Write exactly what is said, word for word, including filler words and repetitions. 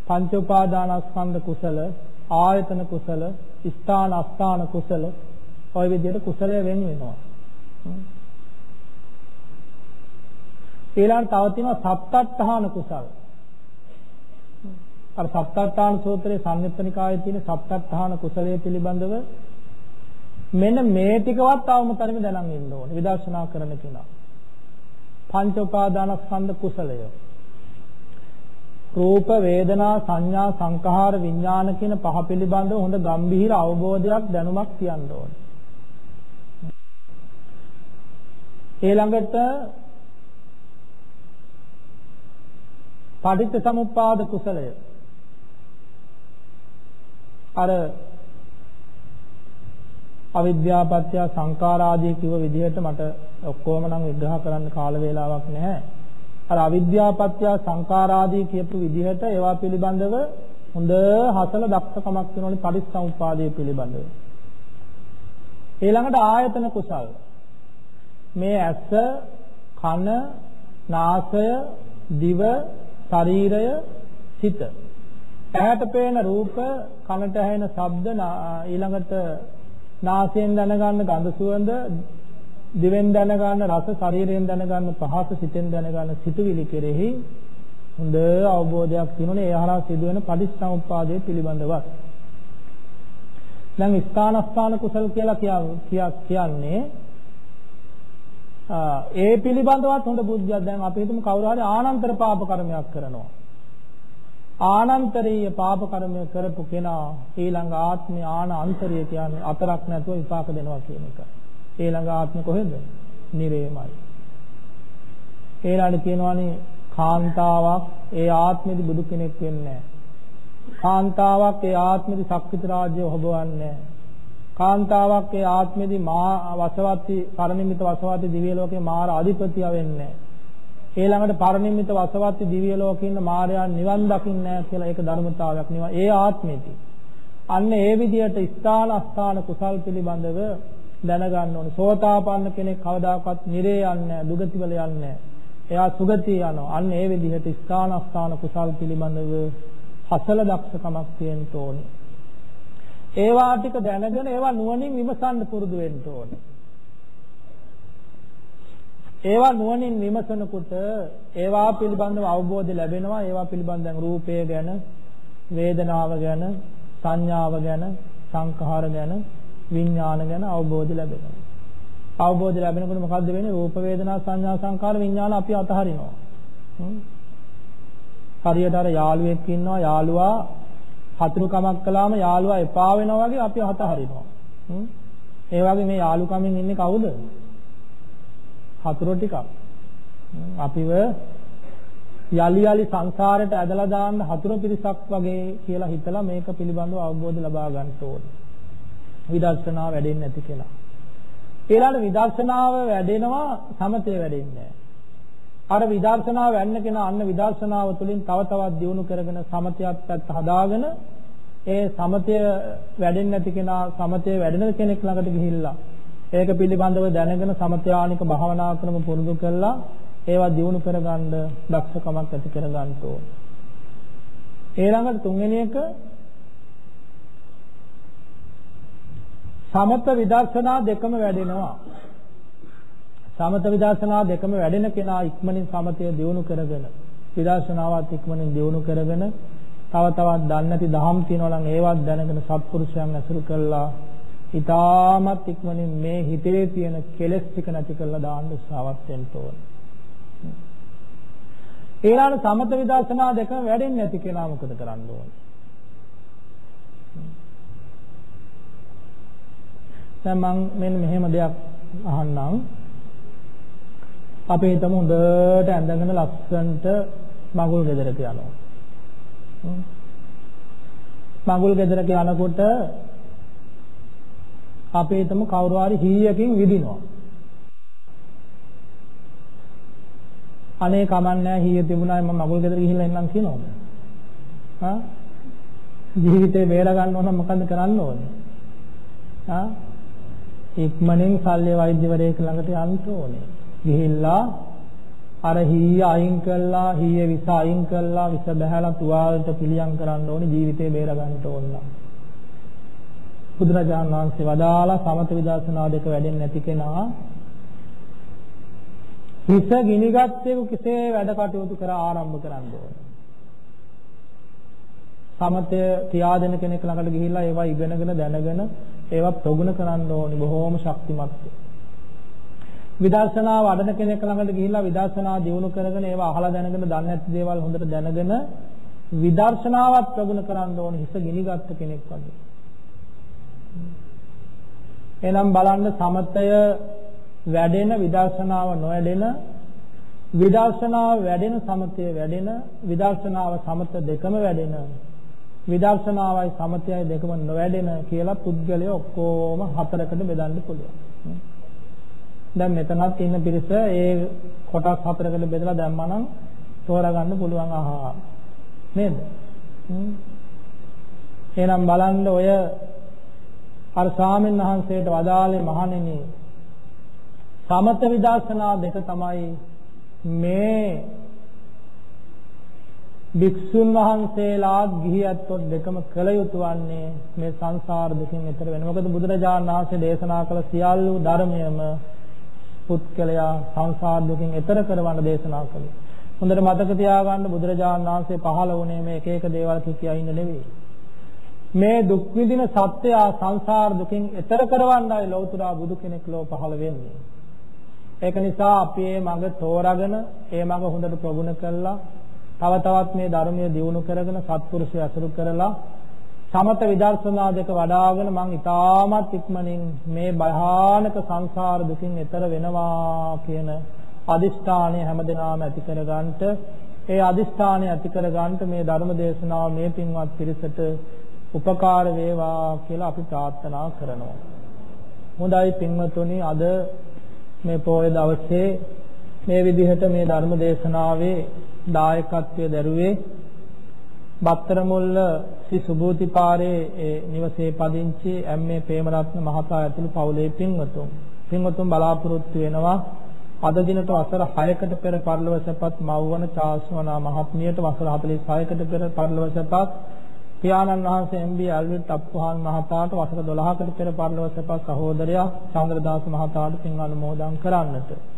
පංච උපාදානස්කන්ධ කුසල, ආයතන කුසල, ස්ථාන අස්ථාන කුසල ඔය විදිහට කුසලය වෙන් වෙනවා. ඊළඟ තව තියෙනවා සප්තත්ථාන කුසල. අර සප්තත්ථාන සූත්‍රයේ සංයුත්තනිකායේ තියෙන සප්තත්ථාන කුසලයේ පිළිබඳව මෙන්න මේ ටිකවත් අවම තරමේ දැනන් ඉන්න ඕනේ විදර්ශනා කරන කෙනා. පංච උපාදානස්කන්ධ කුසලය. රූප, වේදනා, සංඥා, සංඛාර, විඥාන කියන පහ පිළිබඳව හොඳ ගැඹීර අවබෝධයක් දැනුමක් තියන්න ඕනේ. ඊළඟට පටිච්ච සමුප්පාද කුසලය. අර අවිද්‍යාව පත්‍ය සංඛාර ආදී කිව්ව විදිහට මට ඔක්කොම නම් විග්‍රහ කරන්න කාල වේලාවක් නැහැ. අර අවිද්‍යාව පත්‍ය සංඛාර ආදී කියපු විදිහට ඒවා පිළිබඳව හොඳ හසල දක්ෂකමක් වෙනෝනේ පටිච්චසමුප්පාදයේ පිළිබඳව. ඊළඟට ආයතන කුසල්. මේ ඇස, කන, නාසය, දිව, ශරීරය, සිත. ඇහැට පේන රූප, කනට ඇහෙන ශබ්ද, ඊළඟට නාසයෙන් දැනගන්න ගඳ සුවඳ, දිවෙන් දැනගන්න රස, ශරීරයෙන් දැනගන්න පහස, සිතෙන් දැනගන්න සිතුවිලි කෙරෙහි හොඳ අවබෝධයක් තියෙනුනේ ඒ හරහා සිදුවෙන පටිච්චසමුප්පාදයේ පිළිබඳව. දැන් ස්ථානස්ථාන කුසල කියලා කියන්නේ ඒ පිළිබඳවත් හොඳ බුද්ධියක්. දැන් අපි හිතමු කවුරු හරි ආනන්තර පාප කර්මයක් කරනවා. ආනන්තරීය පාප කර්මය කරපු කෙනා ඊළඟ ආත්මය ආන අන්තරීය කියන්නේ අතරක් නැතුව විපාක දෙනවා කියන එක. ඊළඟ ආත්මය කොහෙද? නිරේමයි. ඊළඟට කියනවානේ කාන්තාවක් ඒ ආත්මෙදි බුදු කෙනෙක් වෙන්නේ නැහැ. කාන්තාවක් ඒ ආත්මෙදි ශක්තිත රාජ්‍යය හොබවන්නේ නැහැ. කාන්තාවක් ඒ ආත්මෙදි මා වසවති පරිනිමිත වසවති දිව්‍ය ලෝකේ මාර අධිපතිය වෙන්නේ නැහැ. ඊළඟට පරිනිමිත වසවති දිව්‍ය ලෝකේ ඉන්න මාරයන් නිවන් දකින්නේ නැහැ කියලා ඒක ධර්මතාවයක් නෙවෙයි. ඒ ආත්මෙදි. අන්න ඒ විදිහට ස්ථාන අස්ථාන කුසල් පිළිබඳව දැනගන්න ඕනේ. සෝතාපන්න කෙනෙක් කවදාකවත් නිරේ යන්නේ නැහැ, දුගතිවල යන්නේ නැහැ. එයා සුගතිය යනවා. අන්න ඒ විදිහට ස්ථාන අස්ථාන කුසල් පිළිබඳව හසල දක්ෂකමක් තියෙන්න ඕනේ. ඒවා ටික දැනගෙන ඒවා නුවණින් විමසන්න පුරුදු වෙන්න ඕනේ. ඒවා නුවණින් විමසනකොට ඒවා පිළිබඳව අවබෝධය ලැබෙනවා. ඒවා පිළිබඳව දැන් රූපය ගැන, වේදනාව ගැන, සංඥාව ගැන, සංඛාර ගැන, විඥාන ගැන අවබෝධය ලැබෙනවා. අවබෝධය ලැබෙනකොට මොකද්ද වෙන්නේ? රූප, වේදනා, සංඥා, සංඛාර, විඥාන අපි අතහරිනවා. හරියට අර යාළුවෙක් ඉන්නවා. යාළුවා හතුරුකමක් කළාම යාළුවා එපා වෙනවා වගේ අපි අතහරිනවා. ඒ වගේ මේ යාළුකමින් ඉන්නේ කවුද? හතුරු ටිකක්. අපිව යලි යලි සංසාරයට ඇදලා දාන්න හතුරු පිරිසක් වගේ කියලා හිතලා මේක පිළිබඳව අවබෝධ ලබා ගන්න ඕනේ. විදර්ශනාව වැඩෙන්නේ නැති කෙනා. ඊළඟ විදර්ශනාව වැඩෙනවා සමතේ වැඩෙන්නේ නැහැ. අර විදර්ශනාව වෙන්න කෙනා අන්න විදර්ශනාව තුළින් තව තවත් දියුණු කරගෙන සමතයත් පැත්ත හදාගෙන ඒ සමතය වැඩෙන්නේ නැති කෙනා සමතේ වැඩෙන කෙනෙක් ළඟට ගිහිල්ලා ඒක පිළිබඳව දැනගෙන සමතයානික භාවනා ක්‍රම පුරුදු කරලා ඒවා දියුණු කරගන්න දක්ෂකමක් ඇති කරගන්න ඕනේ. ඊළඟට තුන්වෙනි එක සමත විදර්ශනා දෙකම වැඩෙනවා. සමත විදර්ශනා දෙකම වැඩෙන කෙනා ඉක්මනින් සමතය දියුණු කරගෙන විදර්ශනාවත් ඉක්මනින් දියුණු කරගෙන තව තවත් දන්නේ නැති දහම් තියෙනවා නම් ඒවත් දැනගෙන සත්පුරුෂයන් ඇසුරු කළා ඊටමත් ඉක්මනින් මේ හිතේ තියෙන කෙලෙස් ටික නැති කරලා දාන්න උත්සාහවත් වෙන්න ඕනේ. ඊළඟ සමත විදර්ශනා දෙකම වැඩෙන්නේ නැති කෙනා මොකද කරන්න ඕනේ? දැන් මම මෙන්න මෙහෙම දෙයක් අහන්නම්. අපි හිතමු හොඳට ඇඳගෙන ලස්සනට මඟුල් ගෙදරට යනවා. මඟුල් ගෙදරට යනකොට අපි හිතමු කවුරු හරි හීයකින් විදිනවා. අනේ කමන්නේ හීය තිබුණායි මම මඟුල් ගෙදර ගිහිල්ලා එන්නම් කියනවද? හා? ජීවිතේ බේර ගන්න ඕන නම් මොකද්ද කරන්න ඕනේ? හා? ඉක්මනින් ශල්‍ය වෛද්‍යවරයෙක් ළඟට යන්න ඕනේ. ගිහිල්ලා අර හීය අයින් කළා, හීයේ විස අයින් කළා, විස බහැලා තුවාලට පිළියම් කරන්න ඕනේ ජීවිතේ බේර ගන්නට ඕන. බුදුරජාණන් වහන්සේ වදාලා සමත විදර්ශනා දෙක වැඩෙන්නේ නැති කෙනා හිස ගිනිගත්තේක කෙසේ වැඩ කටයුතු කර ආරම්භ කරන්න ඕනේ. සමතය කියා දෙන කෙනෙක් ළඟට ගිහිල්ලා ඒවා ඉගෙනගෙන දැනගෙන ඒවා ප්‍රගුණ කරන්න ඕනේ බොහෝම ශක්තිමත්. විදර්ශනා වඩන කෙනෙක් ළඟට ගිහිල්ලා විදර්ශනා දියුණු කරගෙන ඒවා අහලා දැනගෙන දන්නේ නැති දේවල් හොඳට දැනගෙන විදර්ශනාවත් ප්‍රගුණ කරන්න ඕනේ හිස ගිනිගත්ත කෙනෙක් වගේ. එනම් බලන්න සමතය වැඩෙන විදර්ශනාව නොවැඩෙන විදර්ශනාව වැඩෙන සමතය වැඩෙන විදර්ශනාව සමත දෙකම වැඩෙන විදර්ශනාවයි සමතයයි දෙකම නොවැඩෙන කියලා පුද්ගලය ඔක්කොම හතරකට බෙදන්න පුළුවන්. දැන් මෙතනත් ඉන්න පිරිස ඒ කොටස් හතරකට බෙදලා දැම්මා නම් තෝරගන්න පුළුවන් අහා නේද? එහෙනම් බලන්න ඔය අර ස්වාමීන් වහන්සේට වදාළේ මහණෙනි සමත විදර්ශනා දෙක තමයි මේ භික්ෂුන් වහන්සේලා ගිහියත්ොත් දෙකම කළ යුතු වන්නේ මේ සංසාර දුකින් එතර වෙන. මොකද බුදුරජාණන් වහන්සේ දේශනා කළ සියලු ධර්මයම පුත්කලයා සංසාර දුකින් එතර කරවන්න දේශනා කළේ. හොඳට මතක තියාගන්න බුදුරජාණන් වහන්සේ පහළ වුණේ මේ එක එක දේවල් කියා ඉන්න නෙවෙයි. මේ දුක් විඳින සත්‍යය සංසාර දුකින් එතර කරවන්නයි ලෞතර බුදු කෙනෙක් ලෝ පහළ වෙන්නේ. ඒක නිසා අපි මේ මඟ තෝරාගෙන මේ මඟ හොඳට ප්‍රගුණ කළා තව තවත් මේ ධර්මයේ දියුණු කරගෙන සත්පුරුෂය අසුරු කරලා සමත විදර්ශනා දෙක වඩ아가න මං ඊටමත් ඉක්මනින් මේ භයානක සංසාර දුකින් එතර වෙනවා කියන අදිෂ්ඨානය හැමදෙනාම ඇති කරගන්නට ඒ අදිෂ්ඨානය ඇති කරගන්නට මේ ධර්ම දේශනාව මේ පින්වත් පිරිසට උපකාර වේවා කියලා අපි ප්‍රාර්ථනා කරනවා. හොඳයි පින්වතුනි අද මේ පොයේ දවසේ මේ විදිහට මේ ධර්ම දේශනාවේ දායකත්වයේ දරුවේ බත්තරමුල්ල ශ්‍රී සුභූතිපාරේ නිවසේ පදිංචි එම්.ඒ. ප්‍රේමරත්න මහතා ඇතුළු පවුලේ පින්වතුන් පින්වතුන් බලාපොරොත්තු වෙනවා අද දිනට වසර හයකට පෙර පරිලෝක සැපත් මව්වන චාස්වනා මහත්මියට වසර හතළිස් හයකට පෙර පරිලෝක සැපත් පියාණන් වහන්සේ එම්.බී. ඇල්විට් අප්පුහාන් මහතාට වසර දොළහකට පෙර පරිලෝක සැපත් සහෝදරයා චන්ද්‍රදාස මහතාට පින් අනුමෝදන් කරන්නට